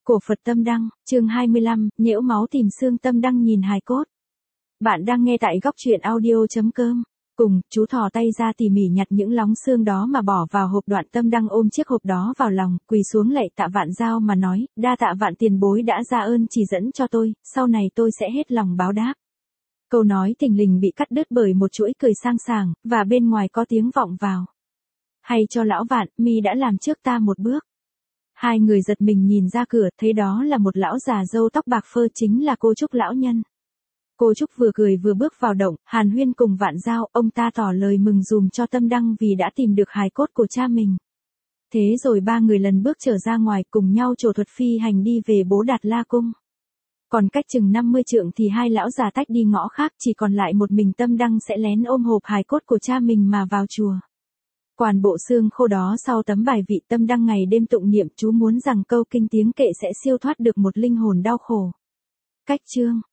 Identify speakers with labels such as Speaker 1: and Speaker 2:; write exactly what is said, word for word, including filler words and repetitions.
Speaker 1: Cổ Phật Tâm Đăng, chương hai mươi lăm, nhễu máu tìm xương Tâm Đăng nhìn hài cốt. Bạn đang nghe tại góc truyện audio.com. Cùng, chú thò tay ra tỉ mỉ nhặt những lóng xương đó mà bỏ vào hộp. Đoạn Tâm Đăng ôm chiếc hộp đó vào lòng, quỳ xuống lạy tạ Vạn Giao mà nói, đa tạ Vạn tiền bối đã ra ơn chỉ dẫn cho tôi, sau này tôi sẽ hết lòng báo đáp. Câu nói thình lình bị cắt đứt bởi một chuỗi cười sang sảng, và bên ngoài có tiếng vọng vào. Hay cho lão Vạn, mi đã làm trước ta một bước. Hai người giật mình nhìn ra cửa, thấy đó là một lão già râu tóc bạc phơ, chính là cô Trúc lão nhân. Cô Trúc vừa cười vừa bước vào động, hàn huyên cùng Vạn Giao, ông ta tỏ lời mừng dùm cho Tâm Đăng vì đã tìm được hài cốt của cha mình. Thế rồi ba người lần bước trở ra ngoài, cùng nhau trổ thuật phi hành đi về Bố Đạt La Cung. Còn cách chừng năm mươi trượng thì hai lão già tách đi ngõ khác, chỉ còn lại một mình Tâm Đăng sẽ lén ôm hộp hài cốt của cha mình mà vào chùa. Toàn bộ xương khô đó sau tấm bài vị, Tâm Đăng ngày đêm tụng niệm chú muốn rằng câu kinh tiếng kệ sẽ siêu thoát được một linh hồn đau khổ. Cách chương